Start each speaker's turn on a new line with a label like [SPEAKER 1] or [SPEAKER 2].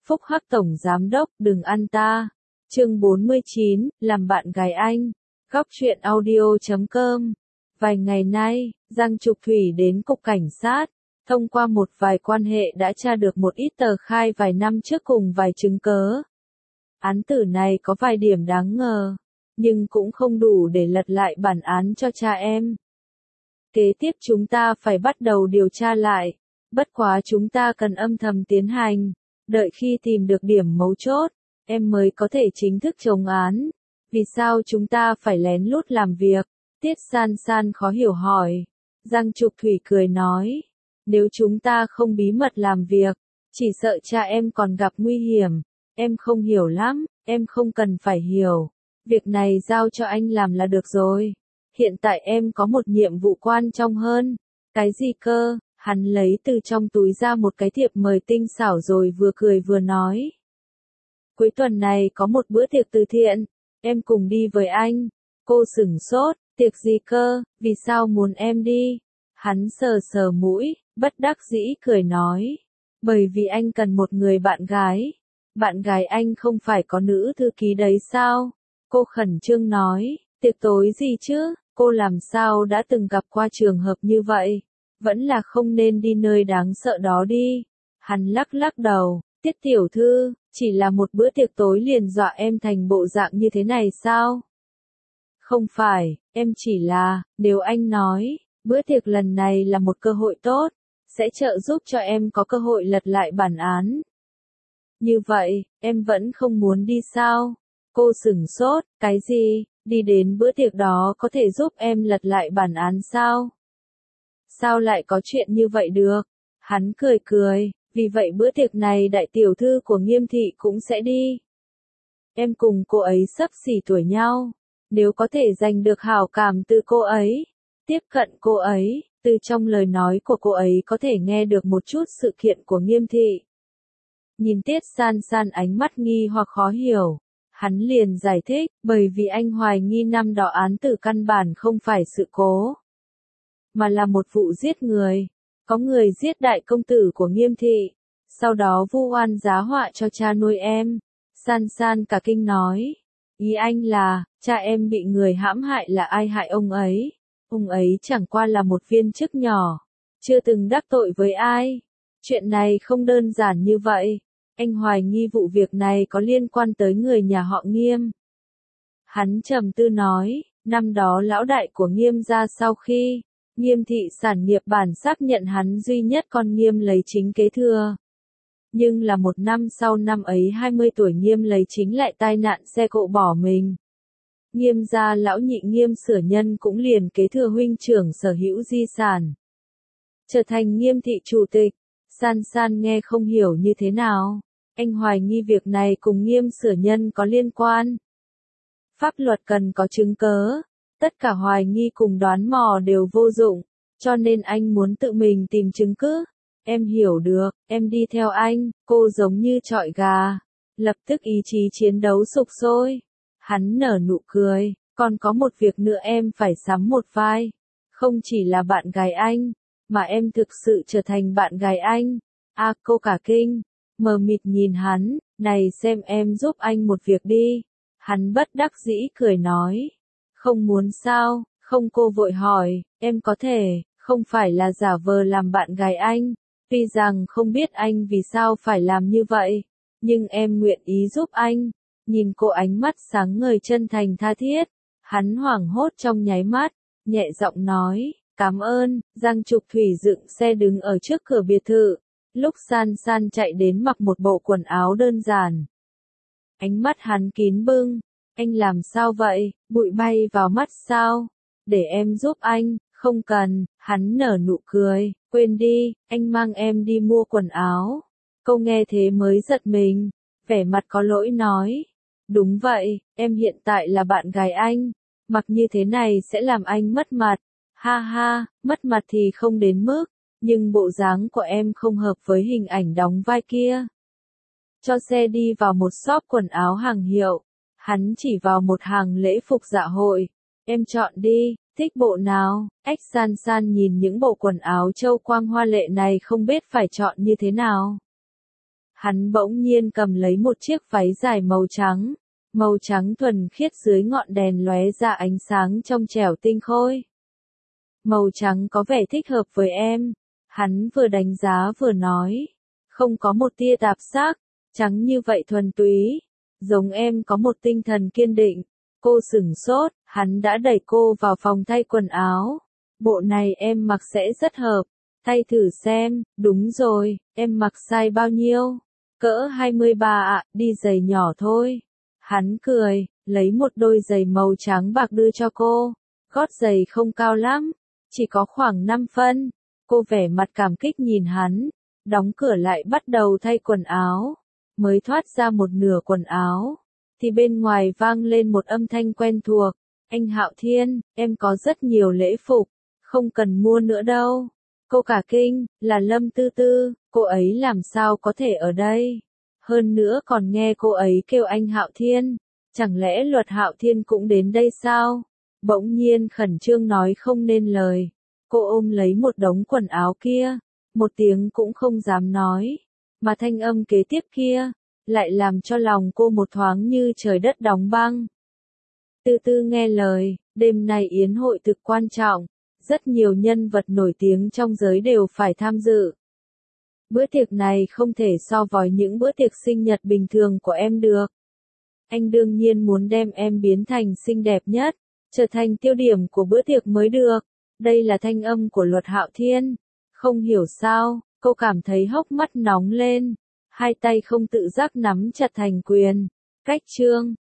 [SPEAKER 1] Phúc Hắc Tổng Giám Đốc đừng ăn ta. Chương 49, làm bạn gái anh. Góc truyện audio.com. Vài ngày nay, Giang Trục Thủy đến cục cảnh sát, thông qua một vài quan hệ đã tra được một ít tờ khai vài năm trước cùng vài chứng cớ. Án tử này có vài điểm đáng ngờ, nhưng cũng không đủ để lật lại bản án cho cha em. Kế tiếp chúng ta phải bắt đầu điều tra lại, bất quá chúng ta cần âm thầm tiến hành, đợi khi tìm được điểm mấu chốt, em mới có thể chính thức chống án. Vì sao chúng ta phải lén lút làm việc? Tiết San San khó hiểu hỏi. Giang Trục Thủy cười nói, nếu chúng ta không bí mật làm việc, chỉ sợ cha em còn gặp nguy hiểm. Em không hiểu lắm, em không cần phải hiểu. Việc này giao cho anh làm là được rồi. Hiện tại em có một nhiệm vụ quan trọng hơn. Cái gì cơ? Hắn lấy từ trong túi ra một cái thiệp mời tinh xảo rồi vừa cười vừa nói. Cuối tuần này có một bữa tiệc từ thiện, em cùng đi với anh. Cô sửng sốt, tiệc gì cơ, vì sao muốn em đi? Hắn sờ sờ mũi, bất đắc dĩ cười nói. Bởi vì anh cần một người bạn gái. Bạn gái anh không phải có nữ thư ký đấy sao? Cô khẩn trương nói, tiệc tối gì chứ? Cô làm sao đã từng gặp qua trường hợp như vậy? Vẫn là không nên đi nơi đáng sợ đó đi. Hắn lắc lắc đầu, Tiết tiểu thư, chỉ là một bữa tiệc tối liền dọa em thành bộ dạng như thế này sao? Không phải, em chỉ là, nếu anh nói, bữa tiệc lần này là một cơ hội tốt, sẽ trợ giúp cho em có cơ hội lật lại bản án. Như vậy, em vẫn không muốn đi sao? Cô sửng sốt, cái gì? Đi đến bữa tiệc đó có thể giúp em lật lại bản án sao? Sao lại có chuyện như vậy được? Hắn cười cười, vì vậy bữa tiệc này đại tiểu thư của Nghiêm thị cũng sẽ đi. Em cùng cô ấy xấp xỉ tuổi nhau, nếu có thể giành được hảo cảm từ cô ấy, tiếp cận cô ấy, từ trong lời nói của cô ấy có thể nghe được một chút sự kiện của Nghiêm thị. Nhìn Tiết San San ánh mắt nghi hoặc khó hiểu, hắn liền giải thích, bởi vì anh hoài nghi năm đó án tử căn bản không phải sự cố, mà là một vụ giết người. Có người giết đại công tử của Nghiêm thị, sau đó vu oan giá họa cho cha nuôi em. San San cả kinh nói, ý anh là, cha em bị người hãm hại là ai hại ông ấy? Ông ấy chẳng qua là một viên chức nhỏ, chưa từng đắc tội với ai. Chuyện này không đơn giản như vậy. Anh hoài nghi vụ việc này có liên quan tới người nhà họ Nghiêm. Hắn trầm tư nói, năm đó lão đại của Nghiêm gia sau khi Nghiêm thị sản nghiệp bản xác nhận hắn duy nhất con Nghiêm lấy chính kế thừa. Nhưng là một năm sau năm ấy 20 tuổi Nghiêm lấy chính lại tai nạn xe cộ bỏ mình. Nghiêm gia lão nhị Nghiêm Sửa Nhân cũng liền kế thừa huynh trưởng sở hữu di sản, trở thành Nghiêm thị chủ tịch. San San nghe không hiểu như thế nào. Anh hoài nghi việc này cùng Nghiêm Sửa Nhân có liên quan. Pháp luật cần có chứng cớ. Tất cả hoài nghi cùng đoán mò đều vô dụng, cho nên anh muốn tự mình tìm chứng cứ. Em hiểu được, em đi theo anh. Cô giống như trọi gà, lập tức ý chí chiến đấu sục sôi. Hắn nở nụ cười, còn có một việc nữa em phải sắm một vai. Không chỉ là bạn gái anh, mà em thực sự trở thành bạn gái anh. Cô cả kinh, mờ mịt nhìn hắn, này xem em giúp anh một việc đi. Hắn bất đắc dĩ cười nói. Không muốn sao? Không, cô vội hỏi, em có thể, không phải là giả vờ làm bạn gái anh. Tuy rằng không biết anh vì sao phải làm như vậy, nhưng em nguyện ý giúp anh. Nhìn cô ánh mắt sáng ngời chân thành tha thiết, hắn hoảng hốt trong nháy mắt, nhẹ giọng nói, cảm ơn. Giang Trục Thủy dựng xe đứng ở trước cửa biệt thự, lúc San San chạy đến mặc một bộ quần áo đơn giản. Ánh mắt hắn kín bưng. Anh làm sao vậy, bụi bay vào mắt sao? Để em giúp anh. Không cần. Hắn nở nụ cười, quên đi, anh mang em đi mua quần áo. Cô nghe thế mới giật mình, vẻ mặt có lỗi nói. Đúng vậy, em hiện tại là bạn gái anh, mặc như thế này sẽ làm anh mất mặt. Ha ha, mất mặt thì không đến mức, nhưng bộ dáng của em không hợp với hình ảnh đóng vai kia. Cho xe đi vào một shop quần áo hàng hiệu. Hắn chỉ vào một hàng lễ phục dạ hội. Em chọn đi, thích bộ nào? San San nhìn những bộ quần áo châu quang hoa lệ này không biết phải chọn như thế nào. Hắn bỗng nhiên cầm lấy một chiếc váy dài màu trắng thuần khiết dưới ngọn đèn lóe ra ánh sáng trong trẻo tinh khôi. Màu trắng có vẻ thích hợp với em, hắn vừa đánh giá vừa nói, không có một tia tạp sắc, trắng như vậy thuần túy, giống em có một tinh thần kiên định. Cô sửng sốt, hắn đã đẩy cô vào phòng thay quần áo. Bộ này em mặc sẽ rất hợp, thay thử xem, đúng rồi, em mặc size bao nhiêu? Cỡ 23 ạ, đi giày nhỏ thôi. Hắn cười, lấy một đôi giày màu trắng bạc đưa cho cô, gót giày không cao lắm, chỉ có khoảng 5 phân. Cô vẻ mặt cảm kích nhìn hắn, đóng cửa lại bắt đầu thay quần áo, mới thoát ra một nửa quần áo, thì bên ngoài vang lên một âm thanh quen thuộc, anh Hạo Thiên, em có rất nhiều lễ phục, không cần mua nữa đâu. Cô cả kinh, là Lâm Tư Tư, cô ấy làm sao có thể ở đây? Hơn nữa còn nghe cô ấy kêu anh Hạo Thiên, chẳng lẽ Luật Hạo Thiên cũng đến đây sao? Bỗng nhiên khẩn trương nói không nên lời, cô ôm lấy một đống quần áo kia, một tiếng cũng không dám nói, mà thanh âm kế tiếp kia, lại làm cho lòng cô một thoáng như trời đất đóng băng. Tư Tư nghe lời, đêm nay yến hội thực quan trọng, rất nhiều nhân vật nổi tiếng trong giới đều phải tham dự. Bữa tiệc này không thể so với những bữa tiệc sinh nhật bình thường của em được. Anh đương nhiên muốn đem em biến thành xinh đẹp nhất, trở thành tiêu điểm của bữa tiệc mới được. Đây là thanh âm của Luật Hạo Thiên. Không hiểu sao, cô cảm thấy hốc mắt nóng lên, hai tay không tự giác nắm chặt thành quyền. Cách chương